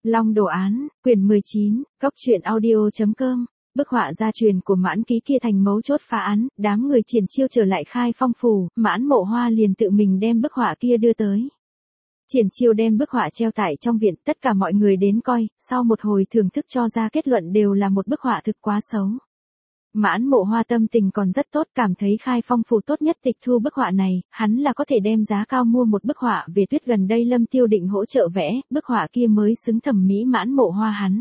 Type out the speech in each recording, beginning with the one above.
Long đồ án, quyển 19, Cốc truyện audio.com. Bức họa gia truyền của Mãn Ký kia thành mấu chốt phá án, đám người Triển Chiêu trở lại Khai Phong phủ, Mãn Mộ Hoa liền tự mình đem bức họa kia đưa tới. Triển Chiêu đem bức họa treo tại trong viện, tất cả mọi người đến coi, sau một hồi thưởng thức cho ra kết luận đều là một bức họa thực quá xấu. Mãn Mộ Hoa tâm tình còn rất tốt, cảm thấy Khai Phong phủ tốt nhất tịch thu bức họa này, hắn là có thể đem giá cao mua một bức họa về tuyết gần đây Lâm Tiêu định hỗ trợ vẽ, bức họa kia mới xứng thẩm mỹ Mãn Mộ Hoa hắn.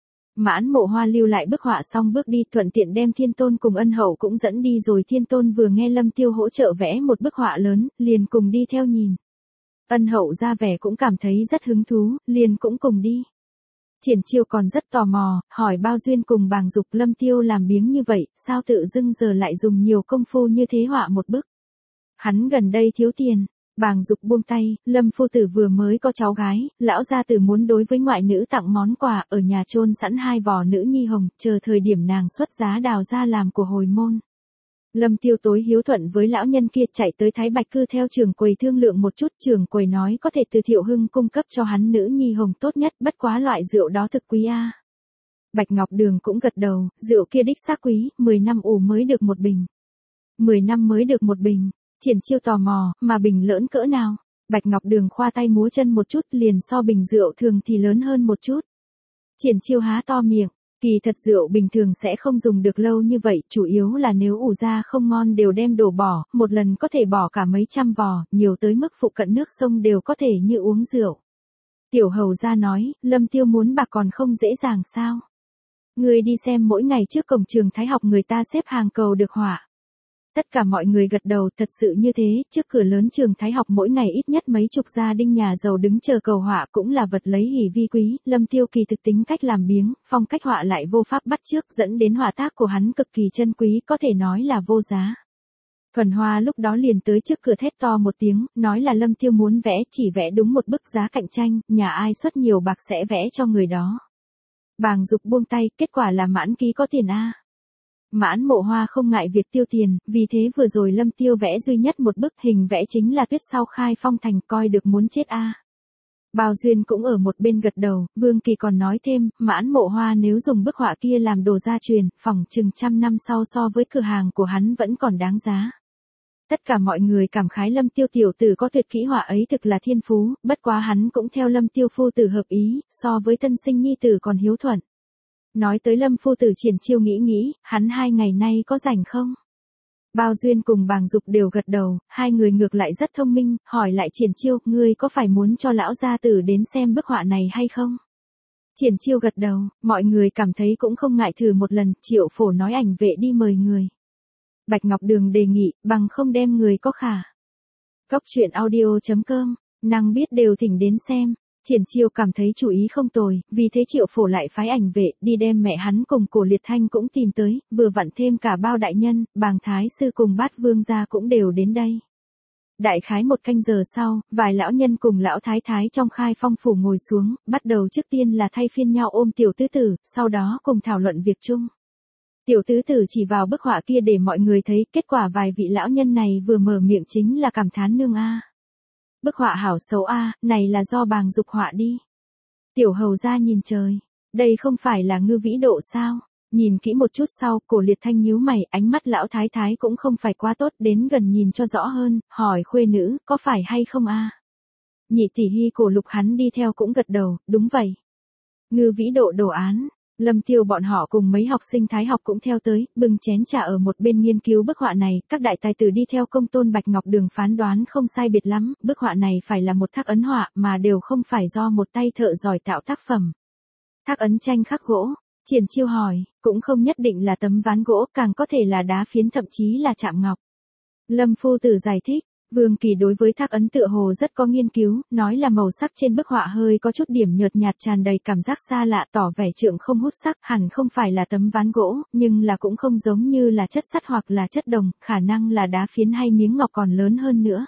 Mãn Mộ Hoa lưu lại bức họa xong bước đi, thuận tiện đem Thiên Tôn cùng Ân Hậu cũng dẫn đi rồi. Thiên Tôn vừa nghe Lâm Tiêu hỗ trợ vẽ một bức họa lớn, liền cùng đi theo nhìn. Ân Hậu ra vẻ cũng cảm thấy rất hứng thú, liền cũng cùng đi. Triển Chiêu còn rất tò mò, hỏi Bao Duyên cùng Bàng Dục Lâm Tiêu làm biếng như vậy, sao tự dưng giờ lại dùng nhiều công phu như thế họa một bức. Hắn gần đây thiếu tiền. Bàng Dục buông tay, Lâm phu tử vừa mới có cháu gái, lão gia tử muốn đối với ngoại nữ tặng món quà, ở nhà chôn sẵn 2 vò nữ nhi hồng, chờ thời điểm nàng xuất giá đào ra làm của hồi môn. Lâm Tiêu tối hiếu thuận với lão nhân kia, chạy tới Thái Bạch Cư theo trưởng quầy thương lượng một chút, trưởng quầy nói có thể từ Thiệu Hưng cung cấp cho hắn nữ nhi hồng tốt nhất, bất quá loại rượu đó thực quý a. Bạch Ngọc Đường cũng gật đầu, rượu kia đích xác quý, 10 năm ủ mới được một bình. 10 năm mới được một bình. Triển Chiêu tò mò, mà bình lớn cỡ nào? Bạch Ngọc Đường khoa tay múa chân một chút, liền so bình rượu thường thì lớn hơn một chút. Triển Chiêu há to miệng, kỳ thật rượu bình thường sẽ không dùng được lâu như vậy, chủ yếu là nếu ủ ra không ngon đều đem đổ bỏ, một lần có thể bỏ cả mấy trăm vò, nhiều tới mức phụ cận nước sông đều có thể như uống rượu. Tiểu Hầu gia nói, Lâm Tiêu muốn bạc còn không dễ dàng sao? Người đi xem mỗi ngày trước cổng trường Thái học người ta xếp hàng cầu được họa. Tất cả mọi người gật đầu, thật sự như thế, trước cửa lớn trường Thái học mỗi ngày ít nhất mấy chục gia đình nhà giàu đứng chờ cầu họa cũng là vật lấy hỉ vi quý. Lâm Tiêu kỳ thực tính cách làm biếng, phong cách họa lại vô pháp bắt chước, dẫn đến họa tác của hắn cực kỳ chân quý, có thể nói là vô giá. Thuần Hoa lúc đó liền tới trước cửa thét to một tiếng, nói là Lâm Tiêu muốn vẽ, chỉ vẽ đúng một bức giá cạnh tranh, nhà ai xuất nhiều bạc sẽ vẽ cho người đó. Bàng Dục buông tay, kết quả là Mãn Ký có tiền a. Mãn Mộ Hoa không ngại việc tiêu tiền, vì thế vừa rồi Lâm Tiêu vẽ duy nhất một bức hình vẽ chính là tuyết sau Khai Phong thành, coi được muốn chết a. Bao Duyên cũng ở một bên gật đầu, Vương Kỳ còn nói thêm, Mãn Mộ Hoa nếu dùng bức họa kia làm đồ gia truyền, phỏng chừng 100 năm sau so với cửa hàng của hắn vẫn còn đáng giá. Tất cả mọi người cảm khái Lâm Tiêu tiểu tử có tuyệt kỹ họa ấy thực là thiên phú, bất quá hắn cũng theo Lâm Tiêu phu tử hợp ý, so với tân sinh nhi tử còn hiếu thuận. Nói tới Lâm phu tử, Triển Chiêu nghĩ, hắn 2 ngày nay có rảnh không? Bao Duyên cùng Bàng Dục đều gật đầu, hai người ngược lại rất thông minh, hỏi lại Triển Chiêu, ngươi có phải muốn cho lão gia tử đến xem bức họa này hay không? Triển Chiêu gật đầu, mọi người cảm thấy cũng không ngại thử một lần, Triệu Phổ nói ảnh vệ đi mời người. Bạch Ngọc Đường đề nghị, bằng không đem người có khả. Cốc truyện audio.com, năng biết đều thỉnh đến xem. Triển Chiêu cảm thấy chủ ý không tồi, vì thế Triệu Phổ lại phái ảnh vệ, đi đem mẹ hắn cùng Cổ Liệt Thanh cũng tìm tới, vừa vặn thêm cả Bao đại nhân, Bàng Thái sư cùng Bát Vương gia cũng đều đến đây. Đại khái 1 canh giờ sau, vài lão nhân cùng lão thái thái trong Khai Phong phủ ngồi xuống, bắt đầu trước tiên là thay phiên nhau ôm tiểu tứ tử, sau đó cùng thảo luận việc chung. Tiểu tứ tử chỉ vào bức họa kia để mọi người thấy, kết quả vài vị lão nhân này vừa mở miệng chính là cảm thán nương a. Bức họa hảo xấu a, này là do Bàng Dục họa đi. Tiểu Hầu gia nhìn trời, đây không phải là Ngư Vĩ Độ sao? Nhìn kỹ một chút sau, Cổ Liệt Thanh nhíu mày, ánh mắt lão thái thái cũng không phải quá tốt, đến gần nhìn cho rõ hơn, hỏi khuê nữ, có phải hay không a? Nhị tỷ Hy Cổ Lục hắn đi theo cũng gật đầu, đúng vậy. Ngư Vĩ Độ đồ án. Lâm Tiêu bọn họ cùng mấy học sinh Thái học cũng theo tới, bưng chén trà ở một bên nghiên cứu bức họa này, các đại tài tử đi theo công tôn Bạch Ngọc Đường phán đoán không sai biệt lắm, bức họa này phải là một thác ấn họa, mà đều không phải do một tay thợ giỏi tạo tác phẩm. Thác ấn tranh khắc gỗ, Triển Chiêu hỏi, cũng không nhất định là tấm ván gỗ, càng có thể là đá phiến thậm chí là chạm ngọc. Lâm phu tử giải thích. Vương Kỳ đối với thác ấn tựa hồ rất có nghiên cứu, nói là màu sắc trên bức họa hơi có chút điểm nhợt nhạt, tràn đầy cảm giác xa lạ, tỏ vẻ trượng không hút sắc, hẳn không phải là tấm ván gỗ, nhưng là cũng không giống như là chất sắt hoặc là chất đồng, khả năng là đá phiến hay miếng ngọc còn lớn hơn nữa.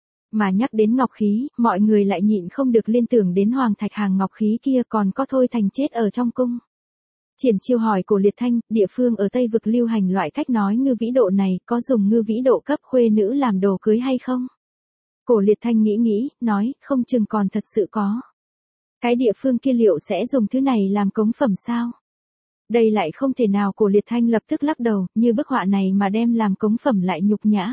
Mà nhắc đến ngọc khí, mọi người lại nhịn không được liên tưởng đến Hoàng Thạch Hàng ngọc khí kia, còn có Thôi Thành chết ở trong cung. Triển Chiêu hỏi Cổ Liệt Thanh, địa phương ở Tây Vực lưu hành loại cách nói Ngư Vĩ Độ này, có dùng Ngư Vĩ Độ cấp khuê nữ làm đồ cưới hay không? Cổ Liệt Thanh nghĩ, nói, không chừng còn thật sự có. Cái địa phương kia liệu sẽ dùng thứ này làm cống phẩm sao? Đây lại không thể nào. Cổ Liệt Thanh lập tức lắc đầu, như bức họa này mà đem làm cống phẩm lại nhục nhã.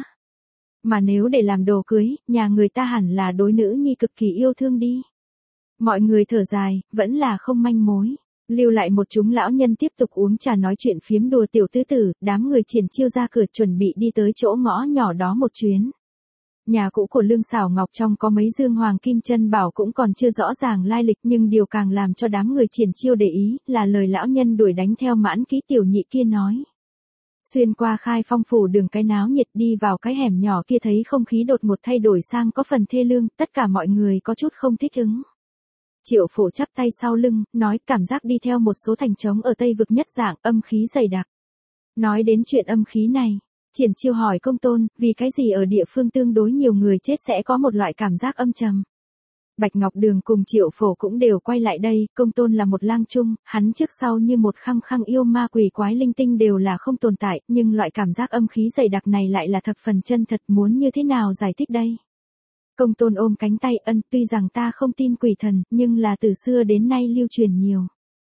Mà nếu để làm đồ cưới, nhà người ta hẳn là đối nữ nhi cực kỳ yêu thương đi. Mọi người thở dài, vẫn là không manh mối. Lưu lại một chúng lão nhân tiếp tục uống trà nói chuyện phiếm đùa tiểu tứ tử, đám người triển chiêu ra cửa chuẩn bị đi tới chỗ ngõ nhỏ đó một chuyến. Nhà cũ của Lương Sảo Ngọc trong có mấy dương hoàng kim chân bảo cũng còn chưa rõ ràng lai lịch, nhưng điều càng làm cho đám người triển chiêu để ý là lời lão nhân đuổi đánh theo Mãn Ký tiểu nhị kia nói. Xuyên qua Khai Phong phủ đường cái náo nhiệt đi vào cái hẻm nhỏ kia thấy không khí đột ngột thay đổi sang có phần thê lương, tất cả mọi người có chút không thích ứng. Triệu Phổ chắp tay sau lưng, nói cảm giác đi theo một số thành trống ở Tây Vực nhất dạng âm khí dày đặc. Nói đến chuyện âm khí này, Triển Chiêu hỏi Công Tôn, vì cái gì ở địa phương tương đối nhiều người chết sẽ có một loại cảm giác âm trầm. Bạch Ngọc Đường cùng Triệu Phổ cũng đều quay lại đây, Công Tôn là một lang trung, hắn trước sau như một khăng khăng yêu ma quỷ quái linh tinh đều là không tồn tại, nhưng loại cảm giác âm khí dày đặc này lại là thập phần chân thật, muốn như thế nào giải thích đây? Công Tôn ôm cánh tay ân, tuy rằng ta không tin quỷ thần, nhưng là từ xưa đến nay lưu truyền nhiều.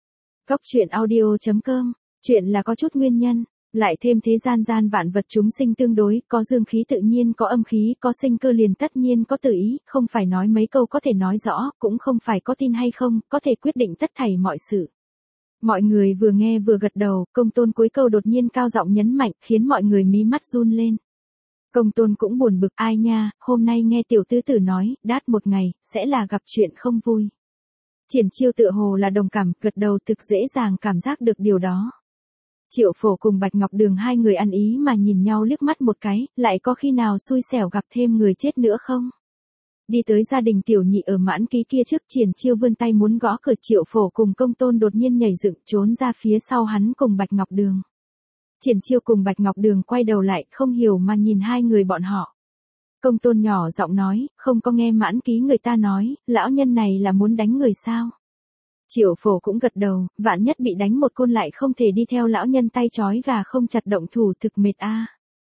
Cốc truyện audio.com, chuyện là có chút nguyên nhân, lại thêm thế gian gian vạn vật chúng sinh tương đối, có dương khí tự nhiên có âm khí, có sinh cơ liền tất nhiên có tự ý, không phải nói mấy câu có thể nói rõ, cũng không phải có tin hay không, có thể quyết định tất thảy mọi sự. Mọi người vừa nghe vừa gật đầu, Công Tôn cuối câu đột nhiên cao giọng nhấn mạnh, khiến mọi người mí mắt run lên. Công Tôn cũng buồn bực, ai nha, hôm nay nghe tiểu tứ tử nói, đát một ngày, sẽ là gặp chuyện không vui. Triển Chiêu tựa hồ là đồng cảm, gật đầu thực dễ dàng cảm giác được điều đó. Triệu Phổ cùng Bạch Ngọc Đường hai người ăn ý mà nhìn nhau liếc mắt một cái, lại có khi nào xui xẻo gặp thêm người chết nữa không? Đi tới gia đình tiểu nhị ở Mãn Ký kia trước, Triển Chiêu vươn tay muốn gõ cửa, Triệu Phổ cùng Công Tôn đột nhiên nhảy dựng trốn ra phía sau hắn cùng Bạch Ngọc Đường. Triển Chiêu cùng Bạch Ngọc Đường quay đầu lại, không hiểu mà nhìn hai người bọn họ. Công Tôn nhỏ giọng nói, không có nghe Mãn Ký người ta nói, lão nhân này là muốn đánh người sao? Triệu Phổ cũng gật đầu, vạn nhất bị đánh một côn lại không thể đi theo lão nhân tay trói gà không chặt động thủ thực mệt a.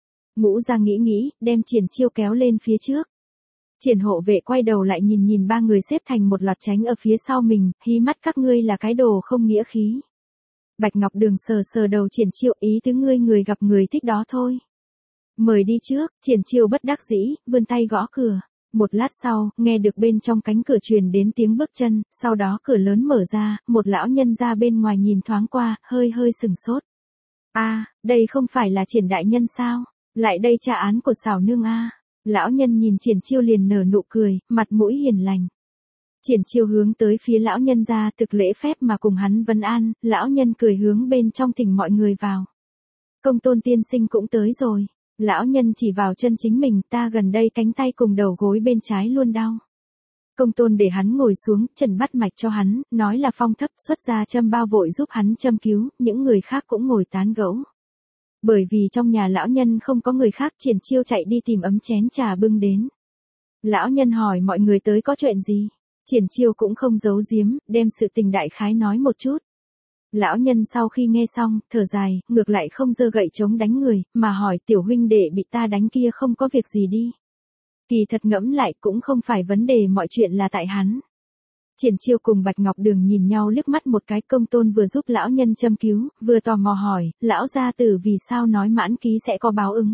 Ngũ ra nghĩ, đem Triển Chiêu kéo lên phía trước. Triển hộ vệ quay đầu lại nhìn ba người xếp thành một loạt tránh ở phía sau mình, hí mắt các ngươi là cái đồ không nghĩa khí. Bạch Ngọc Đường sờ đầu Triển Chiêu, ý tứ ngươi người gặp người thích đó thôi. Mời đi trước, Triển Chiêu bất đắc dĩ, vươn tay gõ cửa. Một lát sau, nghe được bên trong cánh cửa truyền đến tiếng bước chân, sau đó cửa lớn mở ra, một lão nhân ra bên ngoài nhìn thoáng qua, hơi sừng sốt. Đây không phải là Triển đại nhân sao? Lại đây tra án của Sảo nương a. Lão nhân nhìn Triển Chiêu liền nở nụ cười, mặt mũi hiền lành. Triển Chiêu hướng tới phía lão nhân ra thực lễ phép mà cùng hắn vấn an, lão nhân cười hướng bên trong thỉnh mọi người vào. Công Tôn tiên sinh cũng tới rồi. Lão nhân chỉ vào chân chính mình, ta gần đây cánh tay cùng đầu gối bên trái luôn đau. Công Tôn để hắn ngồi xuống, trần bắt mạch cho hắn, nói là phong thấp, xuất ra châm bao vội giúp hắn châm cứu, những người khác cũng ngồi tán gẫu. Bởi vì trong nhà lão nhân không có người khác, Triển Chiêu chạy đi tìm ấm chén trà bưng đến. Lão nhân hỏi mọi người tới có chuyện gì? Triển Chiêu cũng không giấu giếm, đem sự tình đại khái nói một chút. Lão nhân sau khi nghe xong, thở dài, ngược lại không giơ gậy chống đánh người, mà hỏi tiểu huynh đệ bị ta đánh kia không có việc gì đi. Kỳ thật ngẫm lại cũng không phải vấn đề, mọi chuyện là tại hắn. Triển Chiêu cùng Bạch Ngọc Đường nhìn nhau liếc mắt một cái, Công Tôn vừa giúp lão nhân châm cứu, vừa tò mò hỏi, lão gia tử vì sao nói Mãn Ký sẽ có báo ứng.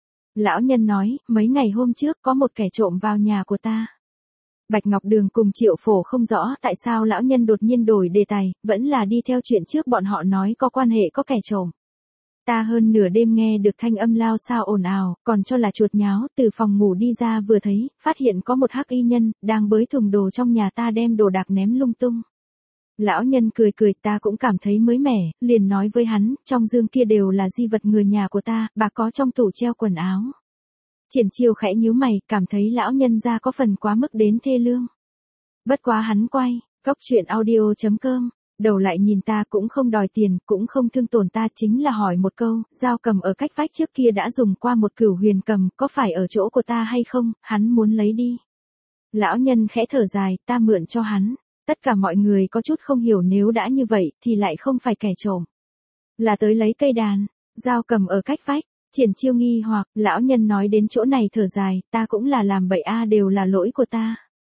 Lão nhân nói, mấy ngày hôm trước có một kẻ trộm vào nhà của ta. Bạch Ngọc Đường cùng Triệu Phổ không rõ tại sao lão nhân đột nhiên đổi đề tài, vẫn là đi theo chuyện trước bọn họ nói có quan hệ có kẻ trộm. Ta hơn nửa đêm nghe được thanh âm lao sao ồn ào, còn cho là chuột nháo, từ phòng ngủ đi ra vừa thấy, phát hiện có một hắc y nhân, đang bới thùng đồ trong nhà ta đem đồ đạc ném lung tung. Lão nhân cười, ta cũng cảm thấy mới mẻ, liền nói với hắn, trong dương kia đều là di vật người nhà của ta, bà có trong tủ treo quần áo. Triển Chiêu khẽ nhíu mày, cảm thấy lão nhân ra có phần quá mức đến thê lương. Bất quá hắn quay, cốc truyện audio.com, đầu lại nhìn ta cũng không đòi tiền, cũng không thương tổn ta, chính là hỏi một câu, dao cầm ở cách vách trước kia đã dùng qua một cửu huyền cầm, có phải ở chỗ của ta hay không, hắn muốn lấy đi. Lão nhân khẽ thở dài, ta mượn cho hắn. Tất cả mọi người có chút không hiểu, nếu đã như vậy, thì lại không phải kẻ trộm. Là tới lấy cây đàn, dao cầm ở cách vách. Triển Chiêu nghi hoặc, lão nhân nói đến chỗ này thở dài, ta cũng là làm bậy đều là lỗi của ta.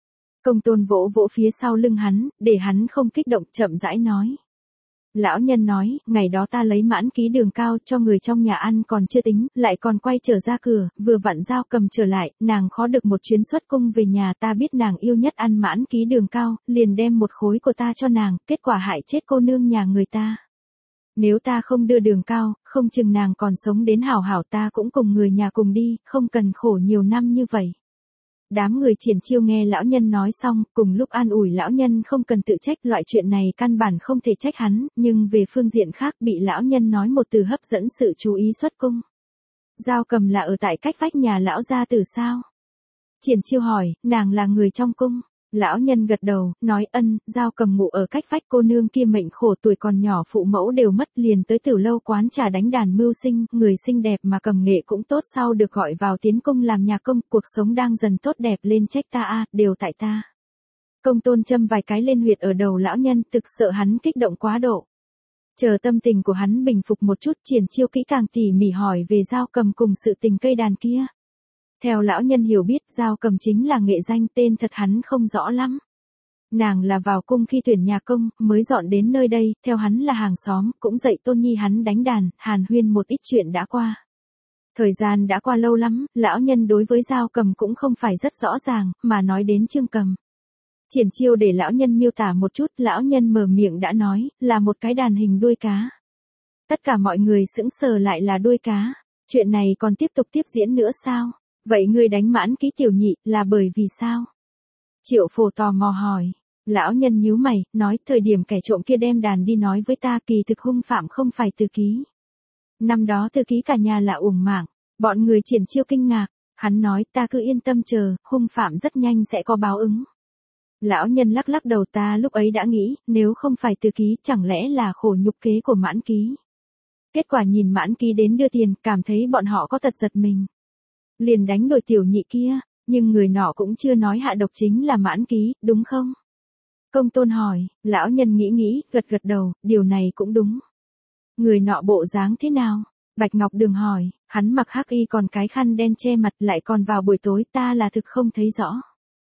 Công tôn vỗ vỗ phía sau lưng hắn, để hắn không kích động, chậm rãi nói. Lão nhân nói, ngày đó ta lấy mãn ký đường cao cho người trong nhà ăn còn chưa tính, lại còn quay trở ra cửa, vừa vặn Giao Cầm trở lại, nàng khó được một chuyến xuất cung về nhà, ta biết nàng yêu nhất ăn mãn ký đường cao, liền đem một khối của ta cho nàng, kết quả hại chết cô nương nhà người ta. Nếu ta không đưa đường cao, không chừng nàng còn sống đến hảo hảo, ta cũng cùng người nhà cùng đi, không cần khổ nhiều năm như vậy. Đám người Triển Chiêu nghe lão nhân nói xong, cùng lúc an ủi lão nhân không cần tự trách, loại chuyện này căn bản không thể trách hắn, nhưng về phương diện khác bị lão nhân nói một từ hấp dẫn sự chú ý xuất cung. Giao Cầm là ở tại cách vách nhà lão gia tử sao? Triển Chiêu hỏi, nàng là người trong cung. Lão nhân gật đầu, nói ân, Giao Cầm ngủ ở cách vách, cô nương kia mệnh khổ, tuổi còn nhỏ phụ mẫu đều mất, liền tới Tử Lâu quán trà đánh đàn mưu sinh, người xinh đẹp mà cầm nghệ cũng tốt, sau được gọi vào tiến cung làm nhà công, cuộc sống đang dần tốt đẹp lên, trách ta a, đều tại ta. Công tôn châm vài cái lên huyệt ở đầu lão nhân, thực sợ hắn kích động quá độ. Chờ tâm tình của hắn bình phục một chút, Triển Chiêu kỹ càng tỉ mỉ hỏi về Giao Cầm cùng sự tình cây đàn kia. Theo lão nhân hiểu biết, Giao Cầm chính là nghệ danh, tên thật hắn không rõ lắm. Nàng là vào cung khi tuyển nhà công, mới dọn đến nơi đây, theo hắn là hàng xóm, cũng dạy tôn nhi hắn đánh đàn, hàn huyên một ít chuyện đã qua. Thời gian đã qua lâu lắm, lão nhân đối với Giao Cầm cũng không phải rất rõ ràng, mà nói đến Trương Cầm. Triển Chiêu để lão nhân miêu tả một chút, lão nhân mở miệng đã nói, là một cái đàn hình đuôi cá. Tất cả mọi người sững sờ, lại là đuôi cá. Chuyện này còn tiếp tục tiếp diễn nữa sao? Vậy ngươi đánh mãn ký tiểu nhị, là bởi vì sao? Triệu Phổ tò mò hỏi. Lão nhân nhíu mày, nói, thời điểm kẻ trộm kia đem đàn đi nói với ta, kỳ thực hung phạm không phải Từ Ký. Năm đó Từ Ký cả nhà là uổng mạng, bọn người Triển Chiêu kinh ngạc, hắn nói, ta cứ yên tâm chờ, hung phạm rất nhanh sẽ có báo ứng. Lão nhân lắc lắc đầu, ta lúc ấy đã nghĩ, nếu không phải Từ Ký, chẳng lẽ là khổ nhục kế của Mãn Ký. Kết quả nhìn Mãn Ký đến đưa tiền, cảm thấy bọn họ có tật giật mình. Liền đánh đổi tiểu nhị kia, nhưng người nọ cũng chưa nói hạ độc chính là Mãn Ký, đúng không? Công tôn hỏi, lão nhân nghĩ, gật gật đầu, điều này cũng đúng. Người nọ bộ dáng thế nào? Bạch Ngọc Đường hỏi, hắn mặc hắc y còn cái khăn đen che mặt, lại còn vào buổi tối, ta là thực không thấy rõ.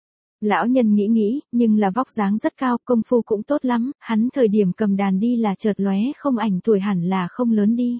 Lão nhân nghĩ, nhưng là vóc dáng rất cao, công phu cũng tốt lắm, hắn thời điểm cầm đàn đi là chợt lóe không ảnh, tuổi hẳn là không lớn đi.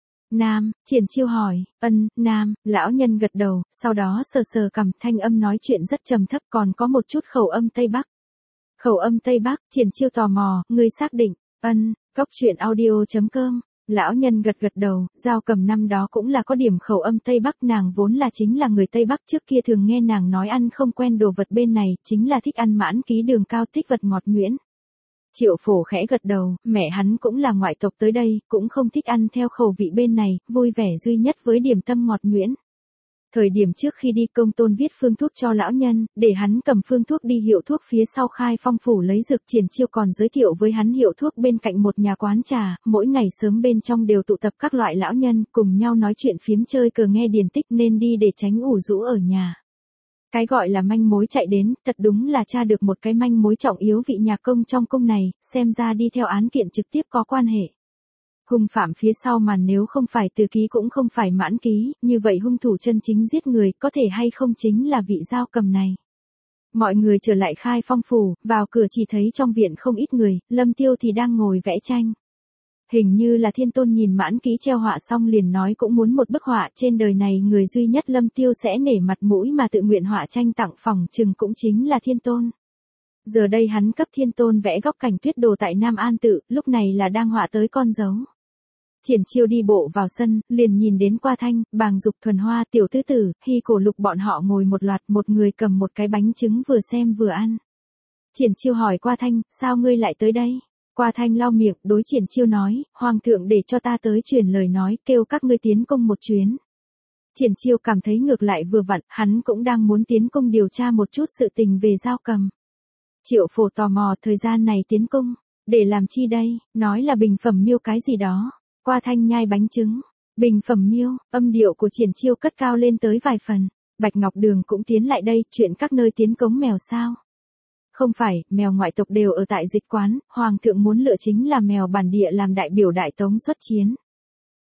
Nam, Triển Chiêu hỏi, nam, lão nhân gật đầu, sau đó sờ sờ cằm, thanh âm nói chuyện rất trầm thấp, còn có một chút khẩu âm Tây Bắc. Khẩu âm Tây Bắc, Triển Chiêu tò mò, ngươi xác định, Góc truyện audio.com. Lão nhân gật gật đầu, Giao Cầm năm đó cũng là có điểm khẩu âm Tây Bắc, nàng vốn là chính là người Tây Bắc, trước kia thường nghe nàng nói ăn không quen đồ vật bên này, chính là thích ăn mãn ký đường cao, thích vật ngọt nhuyễn. Triệu Phổ khẽ gật đầu, mẹ hắn cũng là ngoại tộc tới đây, cũng không thích ăn theo khẩu vị bên này, vui vẻ duy nhất với điểm tâm ngọt nhuyễn. Thời điểm trước khi đi, công tôn viết phương thuốc cho lão nhân, để hắn cầm phương thuốc đi hiệu thuốc phía sau khai phong phủ lấy dược. Triển Chiêu còn giới thiệu với hắn hiệu thuốc bên cạnh một nhà quán trà, mỗi ngày sớm bên trong đều tụ tập các loại lão nhân, cùng nhau nói chuyện phiếm chơi cờ nghe điển tích, nên đi để tránh ủ rũ ở nhà. Cái gọi là manh mối chạy đến, thật đúng là tra được một cái manh mối trọng yếu, vị nhà công trong cung này, xem ra đi theo án kiện trực tiếp có quan hệ. Hung phạm phía sau màn nếu không phải Từ Ký cũng không phải Mãn Ký, như vậy hung thủ chân chính giết người có thể hay không chính là vị Giao Cầm này. Mọi người trở lại khai phong phủ, vào cửa chỉ thấy trong viện không ít người, Lâm Tiêu thì đang ngồi vẽ tranh. Hình như là Thiên Tôn nhìn Mãn Ký treo họa xong liền nói cũng muốn một bức họa, trên đời này người duy nhất Lâm Tiêu sẽ nể mặt mũi mà tự nguyện họa tranh tặng, phòng chừng cũng chính là Thiên Tôn. Giờ đây hắn cấp Thiên Tôn vẽ góc cảnh tuyết đồ tại Nam An Tự, lúc này là đang họa tới con dấu. Triển Chiêu đi bộ vào sân, liền nhìn đến Qua Thanh, Bàng Dục, Thuần Hoa, Tiểu Tứ Tử, Hy Cổ Lục bọn họ ngồi một loạt, một người cầm một cái bánh trứng vừa xem vừa ăn. Triển Chiêu hỏi Qua Thanh, sao ngươi lại tới đây? Qua Thanh lau miệng, đối Triển Chiêu nói, Hoàng thượng để cho ta tới truyền lời nói, kêu các ngươi tiến công một chuyến. Triển Chiêu cảm thấy ngược lại vừa vặn, hắn cũng đang muốn tiến công điều tra một chút sự tình về Giao Cầm. Triệu Phổ tò mò, thời gian này tiến công, để làm chi đây, nói là bình phẩm miêu cái gì đó. Qua Thanh nhai bánh trứng, bình phẩm miêu, âm điệu của Triển Chiêu cất cao lên tới vài phần. Bạch Ngọc Đường cũng tiến lại đây, chuyện các nơi tiến cống mèo sao? Không phải, mèo ngoại tộc đều ở tại dịch quán, Hoàng thượng muốn lựa chính là mèo bản địa làm đại biểu Đại Tống xuất chiến.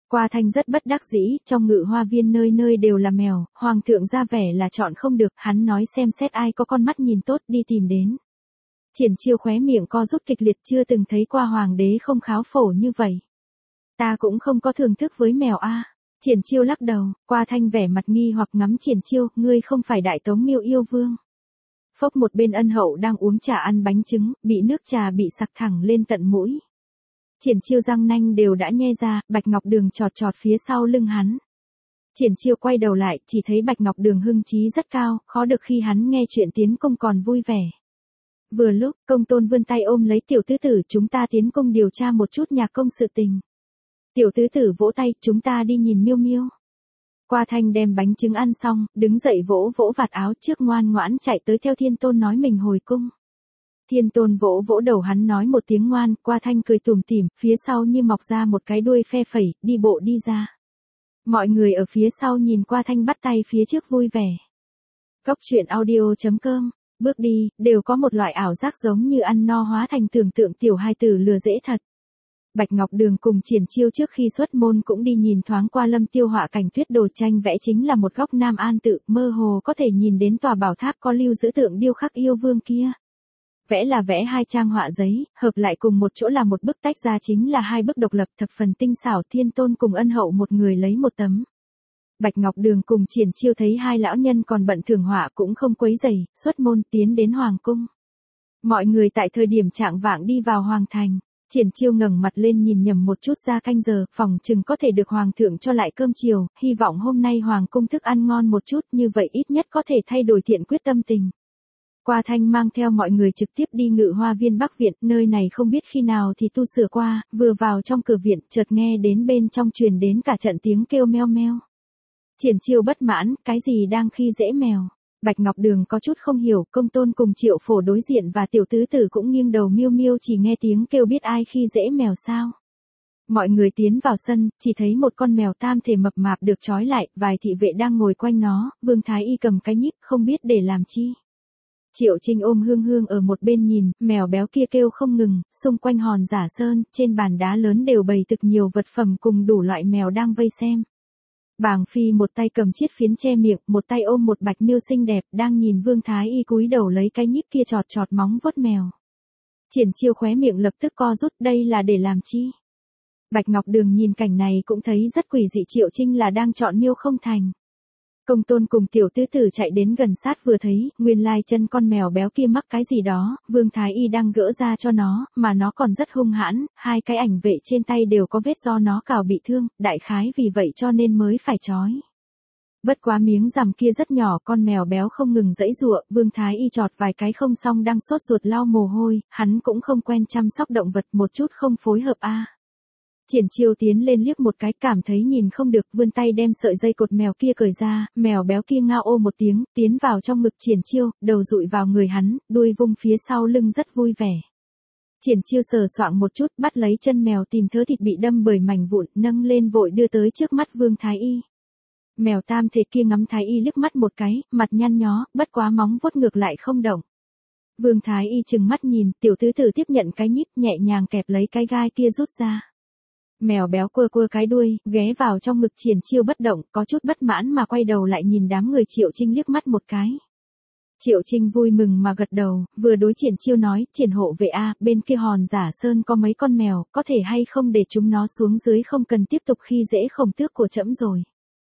Qua Thanh rất bất đắc dĩ, trong Ngự Hoa Viên nơi nơi đều là mèo, hoàng thượng ra vẻ là chọn không được, hắn nói xem xét ai có con mắt nhìn tốt đi tìm đến. Triển Chiêu khóe miệng co rút kịch liệt, chưa từng thấy qua hoàng đế không kháo phổ như vậy. Ta cũng không có thưởng thức với mèo a. Triển Chiêu lắc đầu, Qua Thanh vẻ mặt nghi hoặc ngắm Triển Chiêu, ngươi không phải Đại Tống Miêu Yêu Vương. Phốc, một bên Ân Hậu đang uống trà ăn bánh trứng, bị nước trà bị sặc thẳng lên tận mũi. Triển Chiêu răng nanh đều đã nhe ra, Bạch Ngọc Đường chọt chọt phía sau lưng hắn. Triển Chiêu quay đầu lại, chỉ thấy Bạch Ngọc Đường hưng trí rất cao, khó được khi hắn nghe chuyện tiến công còn vui vẻ. Vừa lúc, Công Tôn vươn tay ôm lấy tiểu tứ tử, chúng ta tiến công điều tra một chút nhạc công sự tình. Tiểu tứ tử vỗ tay, chúng ta đi nhìn Miêu Miêu. Qua Thanh đem bánh trứng ăn xong, đứng dậy vỗ vỗ vạt áo trước, ngoan ngoãn chạy tới theo Thiên Tôn nói mình hồi cung. Thiên Tôn vỗ vỗ đầu hắn nói một tiếng ngoan, Qua Thanh cười tủm tỉm, phía sau như mọc ra một cái đuôi phe phẩy, đi bộ đi ra. Mọi người ở phía sau nhìn Qua Thanh bắt tay phía trước vui vẻ. Cốc truyện audio.com, bước đi, đều có một loại ảo giác giống như ăn no hóa thành tưởng tượng tiểu hài tử lừa dễ thật. Bạch Ngọc Đường cùng Triển Chiêu trước khi xuất môn cũng đi nhìn thoáng qua Lâm Tiêu họa cảnh tuyết đồ tranh vẽ chính là một góc Nam An tự, mơ hồ có thể nhìn đến tòa bảo tháp có lưu giữ tượng điêu khắc yêu vương kia. Vẽ là vẽ hai trang họa giấy, hợp lại cùng một chỗ là một bức, tách ra chính là hai bức độc lập, thập phần tinh xảo. Thiên Tôn cùng Ân Hậu một người lấy một tấm. Bạch Ngọc Đường cùng Triển Chiêu thấy hai lão nhân còn bận thưởng họa cũng không quấy rầy, xuất môn tiến đến hoàng cung. Mọi người tại thời điểm trạng vạng đi vào hoàng thành. Triển Chiêu ngẩng mặt lên nhìn nhầm một chút ra canh giờ, phòng chừng có thể được hoàng thượng cho lại cơm chiều, hy vọng hôm nay hoàng cung thức ăn ngon một chút, như vậy ít nhất có thể thay đổi thiện quyết tâm tình. Qua Thanh mang theo mọi người trực tiếp đi Ngự Hoa Viên Bắc Viện, nơi này không biết khi nào thì tu sửa qua, vừa vào trong cửa viện, chợt nghe đến bên trong truyền đến cả trận tiếng kêu meo meo. Triển Chiêu bất mãn, cái gì đang khi dễ mèo? Bạch Ngọc Đường có chút không hiểu, Công Tôn cùng Triệu Phổ đối diện và tiểu tứ tử cũng nghiêng đầu, Miêu Miêu chỉ nghe tiếng kêu biết ai khi dễ mèo sao? Mọi người tiến vào sân, chỉ thấy một con mèo tam thể mập mạp được trói lại, vài thị vệ đang ngồi quanh nó, Vương Thái Y cầm cái nhíp không biết để làm chi. Triệu Trinh ôm Hương Hương ở một bên nhìn, mèo béo kia kêu không ngừng, xung quanh hòn giả sơn, trên bàn đá lớn đều bày thực nhiều vật phẩm cùng đủ loại mèo đang vây xem. Bàng Phi một tay cầm chiếc phiến che miệng, một tay ôm một bạch miêu xinh đẹp, đang nhìn Vương Thái Y cúi đầu lấy cái nhíp kia chọt chọt móng vuốt mèo. Triển Chiêu khóe miệng lập tức co rút, đây là để làm chi? Bạch Ngọc Đường nhìn cảnh này cũng thấy rất quỷ dị, Triệu Trinh là đang chọn miêu không thành. Công Tôn cùng tiểu tứ tử chạy đến gần sát vừa thấy, nguyên lai chân con mèo béo kia mắc cái gì đó, Vương Thái Y đang gỡ ra cho nó, mà nó còn rất hung hãn, hai cái ảnh vệ trên tay đều có vết do nó cào bị thương, đại khái vì vậy cho nên mới phải trói. Bất quá miếng rằm kia rất nhỏ, con mèo béo không ngừng giãy giụa, Vương Thái Y chọt vài cái không xong đang sốt ruột lau mồ hôi, hắn cũng không quen chăm sóc động vật, một chút không phối hợp a. Triển Chiêu tiến lên liếc một cái, cảm thấy nhìn không được, vươn tay đem sợi dây cột mèo kia cởi ra, mèo béo kia ngao ô một tiếng, tiến vào trong ngực Triển Chiêu, đầu dụi vào người hắn, đuôi vung phía sau lưng rất vui vẻ. Triển Chiêu sờ soạng một chút, bắt lấy chân mèo tìm thớ thịt bị đâm bởi mảnh vụn, nâng lên vội đưa tới trước mắt Vương Thái Y. Mèo tam thể kia ngắm Thái Y liếc mắt một cái, mặt nhăn nhó, bất quá móng vuốt ngược lại không động. Vương Thái Y trừng mắt nhìn, tiểu tứ tử tiếp nhận cái nhíp, nhẹ nhàng kẹp lấy cái gai kia rút ra. Mèo béo quơ quơ cái đuôi, ghé vào trong ngực Triển Chiêu bất động, có chút bất mãn mà quay đầu lại nhìn đám người Triệu Trinh liếc mắt một cái. Triệu Trinh vui mừng mà gật đầu, vừa đối Triển Chiêu nói, Triển hộ vệ a, bên kia hòn giả sơn có mấy con mèo, có thể hay không để chúng nó xuống dưới, không cần tiếp tục khi dễ khổng tước của trẫm rồi.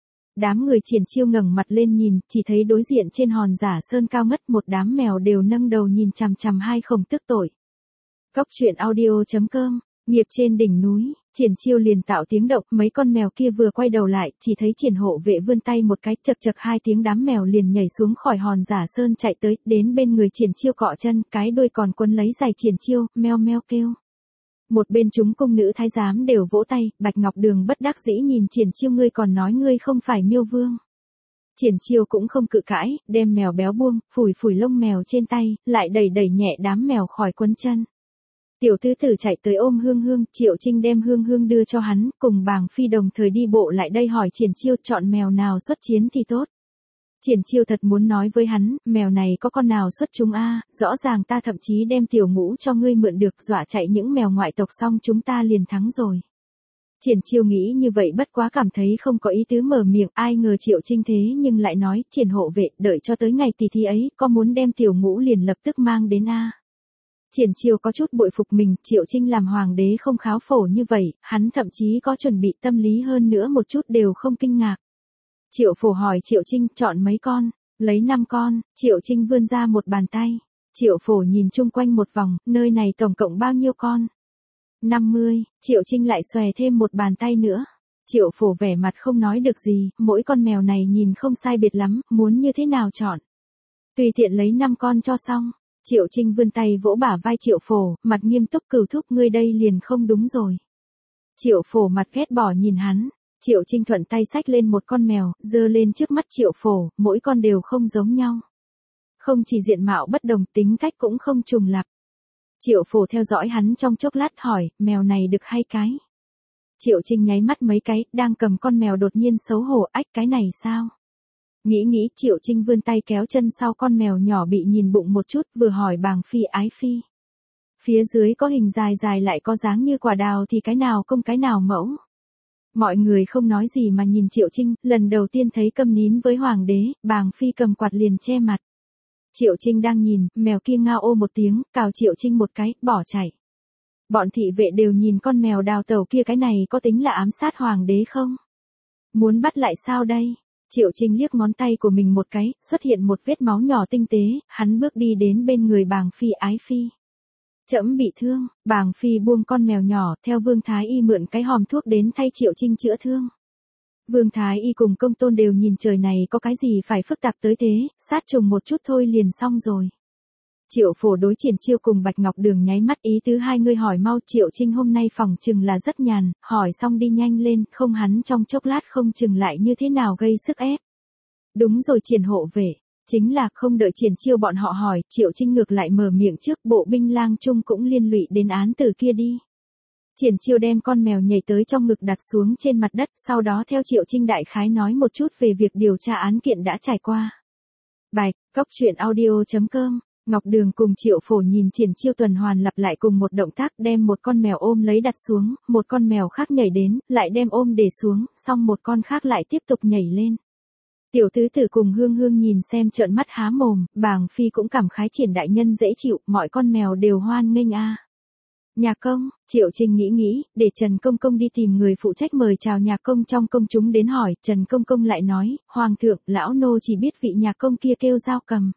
Đám người Triển Chiêu ngẩng mặt lên nhìn, chỉ thấy đối diện trên hòn giả sơn cao ngất một đám mèo đều nâng đầu nhìn chằm chằm hai khổng tước tội. Cốc truyện audio.com, nghiệp trên đỉnh núi. Triển Chiêu liền tạo tiếng động, mấy con mèo kia vừa quay đầu lại, chỉ thấy Triển hộ vệ vươn tay một cái, chật chật hai tiếng, đám mèo liền nhảy xuống khỏi hòn giả sơn chạy tới, đến bên người Triển Chiêu cọ chân, cái đuôi còn quấn lấy giày Triển Chiêu, meo meo kêu. Một bên chúng cung nữ thái giám đều vỗ tay, Bạch Ngọc Đường bất đắc dĩ nhìn Triển Chiêu, ngươi còn nói ngươi không phải Miêu Vương. Triển Chiêu cũng không cự cãi, đem mèo béo buông, phủi phủi lông mèo trên tay, lại đẩy đẩy nhẹ đám mèo khỏi quấn chân. Tiểu tứ tử chạy tới ôm Hương Hương, Triệu Trinh đem Hương Hương đưa cho hắn, cùng Bàng Phi đồng thời đi bộ lại đây hỏi Triển Chiêu chọn mèo nào xuất chiến thì tốt. Triển Chiêu thật muốn nói với hắn, mèo này có con nào xuất chúng a, rõ ràng ta thậm chí đem tiểu ngũ cho ngươi mượn được, dọa chạy những mèo ngoại tộc xong chúng ta liền thắng rồi. Triển Chiêu nghĩ như vậy bất quá cảm thấy không có ý tứ mở miệng, ai ngờ Triệu Trinh thế nhưng lại nói, Triển hộ vệ, đợi cho tới ngày tỷ thí ấy, có muốn đem tiểu ngũ liền lập tức mang đến a. Triển Chiêu có chút bội phục mình, Triệu Trinh làm hoàng đế không kháo phổ như vậy, hắn thậm chí có chuẩn bị tâm lý hơn nữa một chút đều không kinh ngạc. Triệu Phổ hỏi Triệu Trinh chọn mấy con, lấy 5 con, Triệu Trinh vươn ra một bàn tay. Triệu Phổ nhìn chung quanh một vòng, nơi này tổng cộng bao nhiêu con? 50, Triệu Trinh lại xòe thêm một bàn tay nữa. Triệu Phổ vẻ mặt không nói được gì, mỗi con mèo này nhìn không sai biệt lắm, muốn như thế nào chọn. Tùy tiện lấy 5 con cho xong. Triệu Trinh vươn tay vỗ bả vai Triệu Phổ, mặt nghiêm túc cửu thúc ngươi đây liền không đúng rồi. Triệu Phổ mặt ghét bỏ nhìn hắn. Triệu Trinh thuận tay xách lên một con mèo, giơ lên trước mắt Triệu Phổ, mỗi con đều không giống nhau. Không chỉ diện mạo bất đồng, tính cách cũng không trùng lặp. Triệu Phổ theo dõi hắn trong chốc lát hỏi, mèo này đực hay cái? Triệu Trinh nháy mắt mấy cái, đang cầm con mèo đột nhiên xấu hổ, ách cái này sao? Nghĩ Triệu Trinh vươn tay kéo chân sau con mèo nhỏ bị nhìn bụng một chút, vừa hỏi bàng phi ái phi. Phía dưới có hình dài dài lại có dáng như quả đào thì cái nào công cái nào mẫu. Mọi người không nói gì mà nhìn Triệu Trinh, lần đầu tiên thấy câm nín với hoàng đế, bàng phi cầm quạt liền che mặt. Triệu Trinh đang nhìn, mèo kia ngao ô một tiếng, cào Triệu Trinh một cái, bỏ chạy. Bọn thị vệ đều nhìn con mèo đào tẩu kia, cái này có tính là ám sát hoàng đế không? Muốn bắt lại sao đây? Triệu Trinh liếc ngón tay của mình một cái, xuất hiện một vết máu nhỏ tinh tế, hắn bước đi đến bên người bàng phi ái phi. Trẫm bị thương, bàng phi buông con mèo nhỏ, theo Vương Thái Y mượn cái hòm thuốc đến thay Triệu Trinh chữa thương. Vương Thái Y cùng Công Tôn đều nhìn trời này có cái gì phải phức tạp tới thế, sát trùng một chút thôi liền xong rồi. Triệu Phổ đối Triển Chiêu cùng Bạch Ngọc Đường nháy mắt ý tứ hai người hỏi mau. Triệu Trinh hôm nay phòng chừng là rất nhàn, hỏi xong đi nhanh lên, không hắn trong chốc lát không chừng lại như thế nào gây sức ép. Đúng rồi Triển hộ vệ, chính là không đợi Triển Chiêu bọn họ hỏi, Triệu Trinh ngược lại mở miệng trước, bộ binh lang trung cũng liên lụy đến án tử kia đi. Triển Chiêu đem con mèo nhảy tới trong ngực đặt xuống trên mặt đất, sau đó theo Triệu Trinh đại khái nói một chút về việc điều tra án kiện đã trải qua. Bài, Cóc Truyện Audio.com. Ngọc Đường cùng Triệu Phổ nhìn Triển Chiêu tuần hoàn lặp lại cùng một động tác, đem một con mèo ôm lấy đặt xuống, một con mèo khác nhảy đến, lại đem ôm để xuống, xong một con khác lại tiếp tục nhảy lên. Tiểu tứ tử cùng Hương Hương nhìn xem trợn mắt há mồm, bàng phi cũng cảm khái Triển đại nhân dễ chịu, mọi con mèo đều hoan nghênh a. Nhà công, Triệu Trinh nghĩ, để Trần Công Công đi tìm người phụ trách mời chào nhà công trong công chúng đến hỏi, Trần Công Công lại nói, Hoàng thượng, lão nô chỉ biết vị nhà công kia kêu Dao Cầm.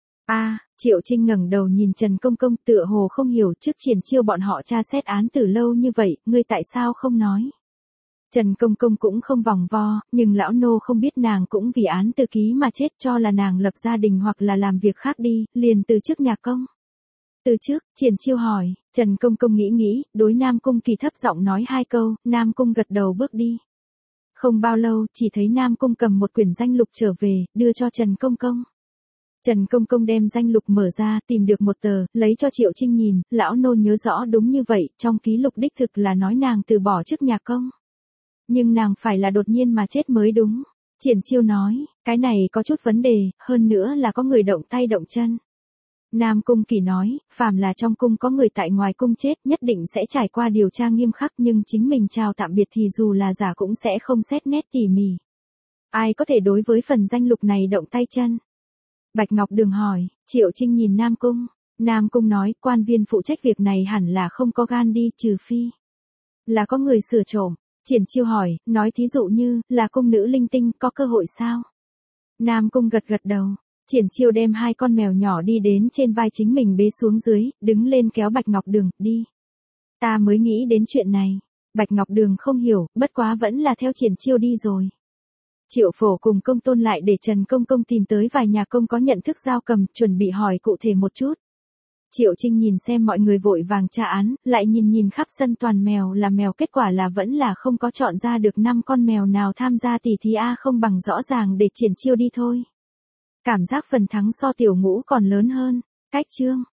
Triệu Trinh ngẩng đầu nhìn Trần Công Công tựa hồ không hiểu trước Triển Chiêu bọn họ tra xét án từ lâu như vậy, ngươi tại sao không nói. Trần Công Công cũng không vòng vo, nhưng lão nô không biết nàng cũng vì án từ ký mà chết, cho là nàng lập gia đình hoặc là làm việc khác đi, liền từ chức nhà công. Từ trước, Triển Chiêu hỏi, Trần Công Công nghĩ, đối Nam Cung Kỳ thấp giọng nói 2 câu, Nam Cung gật đầu bước đi. Không bao lâu, chỉ thấy Nam Cung cầm một quyển danh lục trở về, đưa cho Trần Công Công. Trần Công Công đem danh lục mở ra, tìm được một tờ, lấy cho Triệu Trinh nhìn, lão nô nhớ rõ đúng như vậy, trong ký lục đích thực là nói nàng từ bỏ chức nhà công. Nhưng nàng phải là đột nhiên mà chết mới đúng. Triển Chiêu nói, cái này có chút vấn đề, hơn nữa là có người động tay động chân. Nam Cung Kỳ nói, phàm là trong cung có người tại ngoài cung chết nhất định sẽ trải qua điều tra nghiêm khắc, nhưng chính mình chào tạm biệt thì dù là giả cũng sẽ không xét nét tỉ mỉ. Ai có thể đối với phần danh lục này động tay chân? Bạch Ngọc Đường hỏi, Triệu Trinh nhìn Nam Cung. Nam Cung nói, quan viên phụ trách việc này hẳn là không có gan đi, trừ phi là có người sửa trộm. Triển Chiêu hỏi, nói thí dụ như, là cung nữ linh tinh, có cơ hội sao? Nam Cung gật đầu. Triển Chiêu đem 2 con mèo nhỏ đi đến trên vai chính mình bế xuống dưới, đứng lên kéo Bạch Ngọc Đường, đi. Ta mới nghĩ đến chuyện này. Bạch Ngọc Đường không hiểu, bất quá vẫn là theo Triển Chiêu đi rồi. Triệu Phổ cùng Công Tôn lại để Trần Công Công tìm tới vài nhà công có nhận thức Dao Cầm, chuẩn bị hỏi cụ thể một chút. Triệu Trinh nhìn xem mọi người vội vàng tra án, lại nhìn khắp sân toàn mèo là mèo, kết quả là vẫn là không có chọn ra được 5 con mèo nào tham gia tỉ thí không bằng rõ ràng để Triển Chiêu đi thôi. Cảm giác phần thắng so tiểu ngũ còn lớn hơn. Cách chương